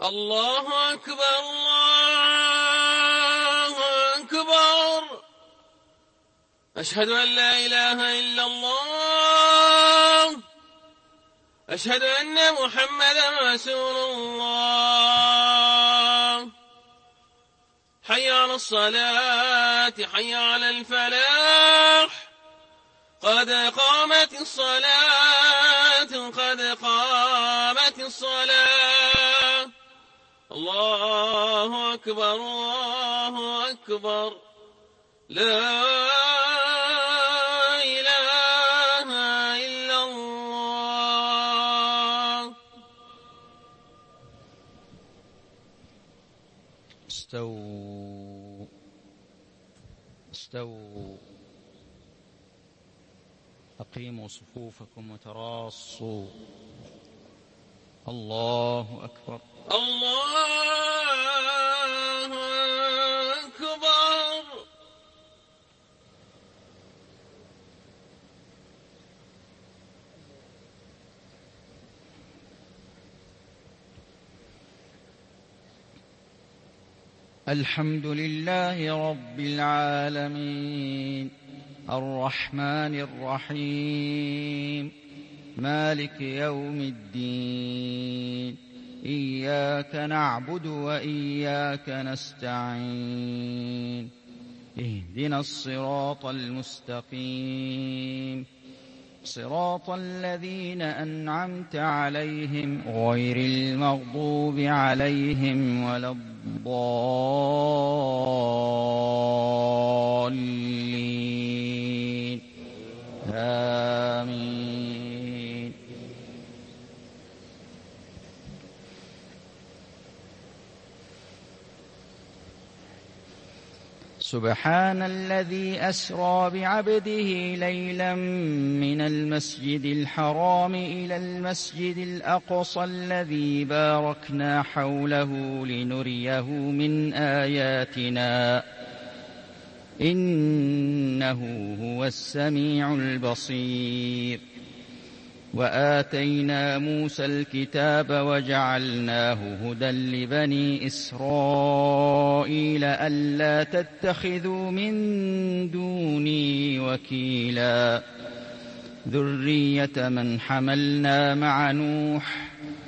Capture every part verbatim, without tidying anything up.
الله أكبر الله أكبر. أشهد أن لا إله إلا الله. أشهد أن محمدا رسول الله. حي على الصلاة حي على الفلاح. قد قامت الصلاة قد قامت الصلاة. الله أكبر الله أكبر. لا إله إلا الله. استووا استووا أقيموا صفوفكم وتراصوا. الله أكبر الله أكبر. الحمد لله رب العالمين الرحمن الرحيم مالك يوم الدين. إياك نعبد وإياك نستعين. اهدنا الصراط المستقيم صراط الذين أنعمت عليهم غير المغضوب عليهم ولا الضالين. آمين. سبحان الذي أسرى بعبده ليلا من المسجد الحرام إلى المسجد الأقصى الذي باركنا حوله لنريه من آياتنا إنه هو السميع البصير. وآتينا موسى الكتاب وجعلناه هدى لبني إسرائيل ألا تتخذوا من دوني وكيلا ذرية من حملنا مع نوح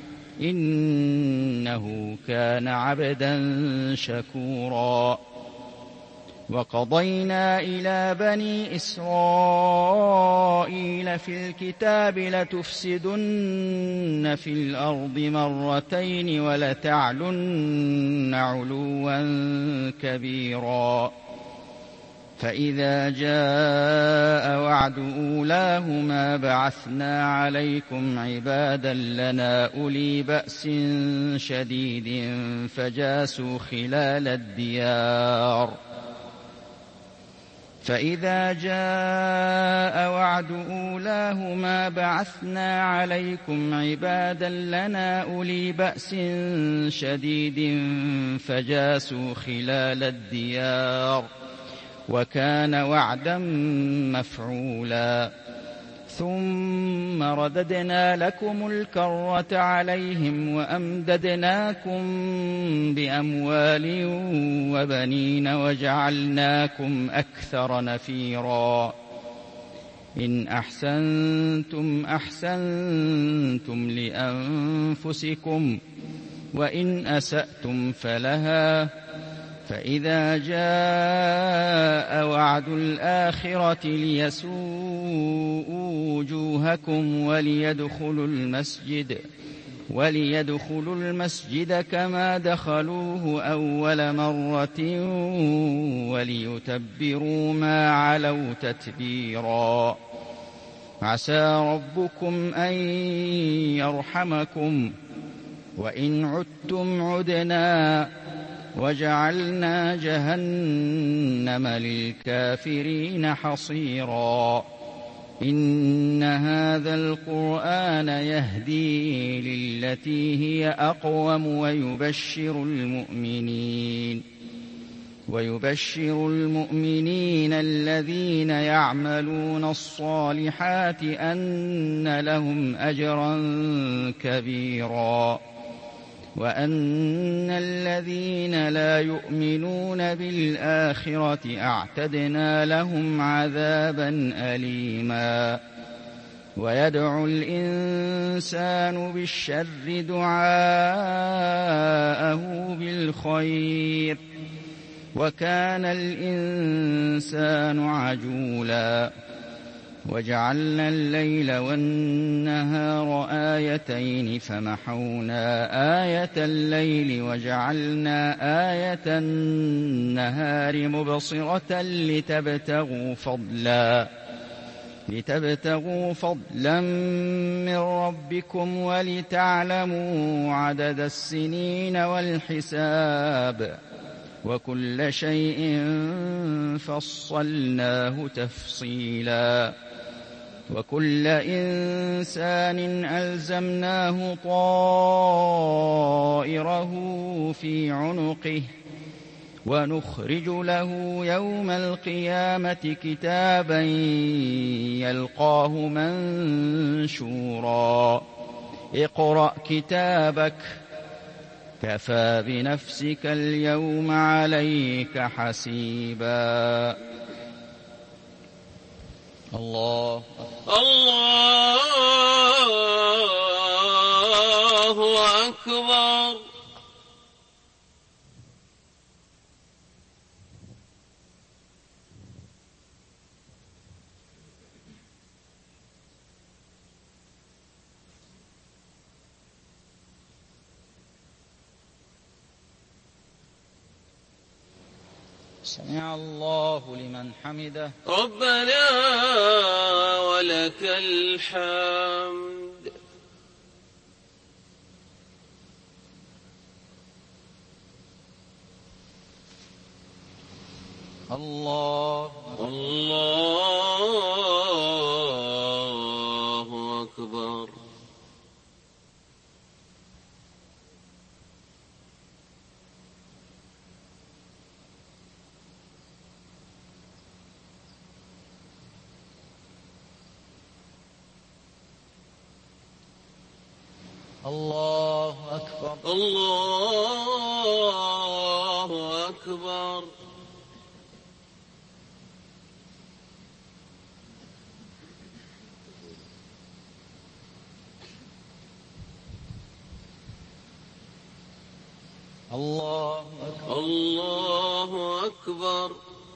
إنه كان عبدا شكورا. وقضينا إلى بني إسرائيل في الكتاب لتفسدن في الأرض مرتين ولتعلن علوا كبيرا. فإذا جاء وعد أولاهما بعثنا عليكم عبادا لنا أولي بأس شديد فجاسوا خلال الديار. فإذا جاء وعد أولاهما بعثنا عليكم عبادا لنا أولي بأس شديد فجاسوا خلال الديار وكان وعدا مفعولا. ثم رددنا لكم الكرة عليهم وأمددناكم بأموال وبنين وجعلناكم أكثر نفيرا. إن أحسنتم أحسنتم لأنفسكم وإن أسأتم فلها. فإذا جاء وعد الآخرة ليسوءوا وجوهكم وليدخلوا المسجد وليدخلوا المسجد كما دخلوه أول مرة وليتبروا ما علوا تتبيرا. عسى ربكم أن يرحمكم وإن عدتم عدنا وجعلنا جهنم للكافرين حصيرا. إن هذا القرآن يهدي للتي هي أقوم ويبشر المؤمنين ويبشر المؤمنين الذين يعملون الصالحات أن لهم أجرا كبيرا. وأن الذين لا يؤمنون بالآخرة أعتدنا لهم عذابا أليما ويدعو الإنسان بالشر دعاءه بالخير وكان الإنسان عجولا وجعلنا الليل والنهار آيتين فمحونا آية الليل وجعلنا آية النهار مبصرة لتبتغوا فضلا لتبتغوا فضلا من ربكم ولتعلموا عدد السنين والحساب وكل شيء فصلناه تفصيلا وكل إنسان ألزمناه طائره في عنقه ونخرج له يوم القيامة كتابا يلقاه منشورا اقرأ كتابك كفى بنفسك اليوم عليك حسيبا. الله الله أكبر. سمع الله لمن حمده. ربنا ولك الحمد. الله الله أكبر. الله أكبر. الله أكبر. الله أكبر. الله أكبر.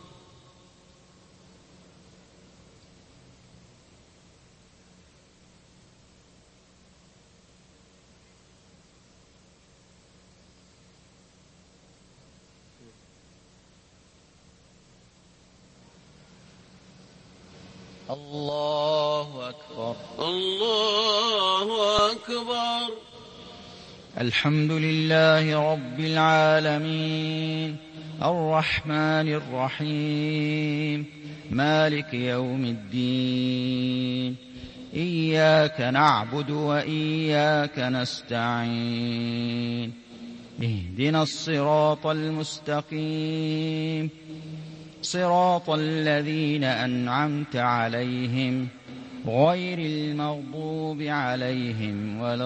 الله أكبر. الله أكبر. الحمد لله رب العالمين الرحمن الرحيم مالك يوم الدين إياك نعبد وإياك نستعين اهدنا الصراط المستقيم صراط الذين أنعمت عليهم غير المغضوب عليهم ولا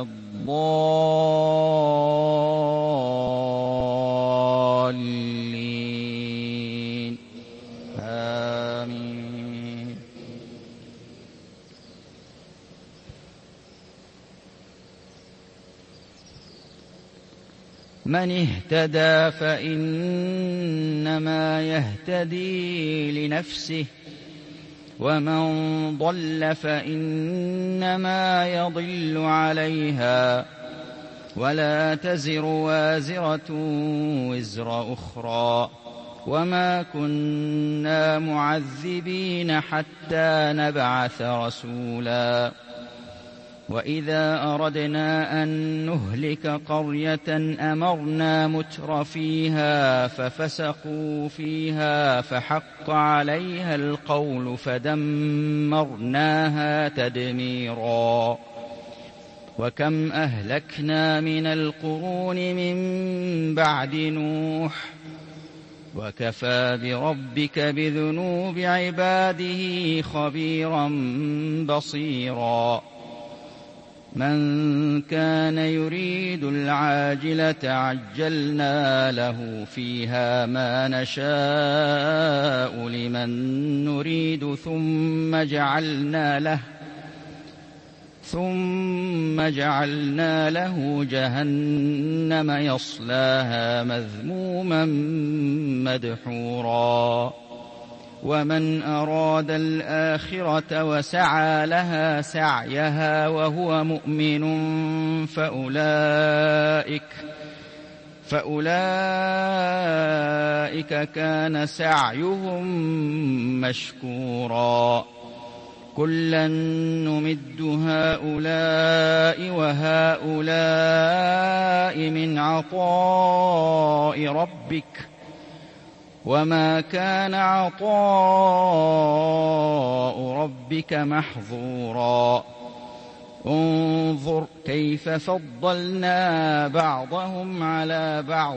الضالين آمين. من اهتدى فإنما يهتدي لنفسه ومن ضل فإنما يضل عليها ولا تزر وازرة وزر أخرى وما كنا معذبين حتى نبعث رسولا وإذا أردنا أن نهلك قرية أمرنا متر فيها ففسقوا فيها فحق عليها القول فدمرناها تدميرا وكم أهلكنا من القرون من بعد نوح وكفى بربك بذنوب عباده خبيرا بصيرا. من كان يريد العاجلة عجلنا له فيها ما نشاء لمن نريد ثم جعلنا له ثم جعلنا له جهنم يصلاها مذموما مدحورا ومن أراد الآخرة وسعى لها سعيها وهو مؤمن فأولئك فأولئك كان سعيهم مشكورا كلا نمد هؤلاء وهؤلاء من عطاء ربك وما كان عطاء ربك محظورا انظر كيف فضلنا بعضهم على بعض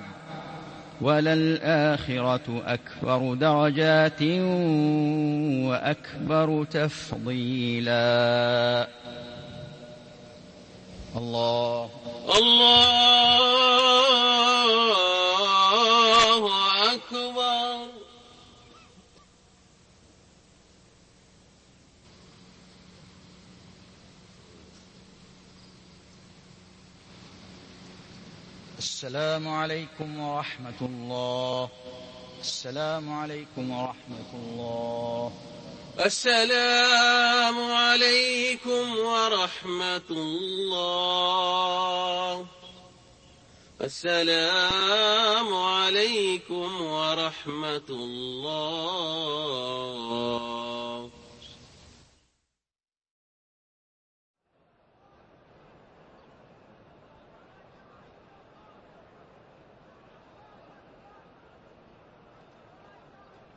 وللآخرة أكبر درجات وأكبر تفضيلا. الله الله أكبر. السلام عليكم ورحمة الله. السلام عليكم ورحمة الله. السلام عليكم ورحمة الله. السلام عليكم ورحمة الله.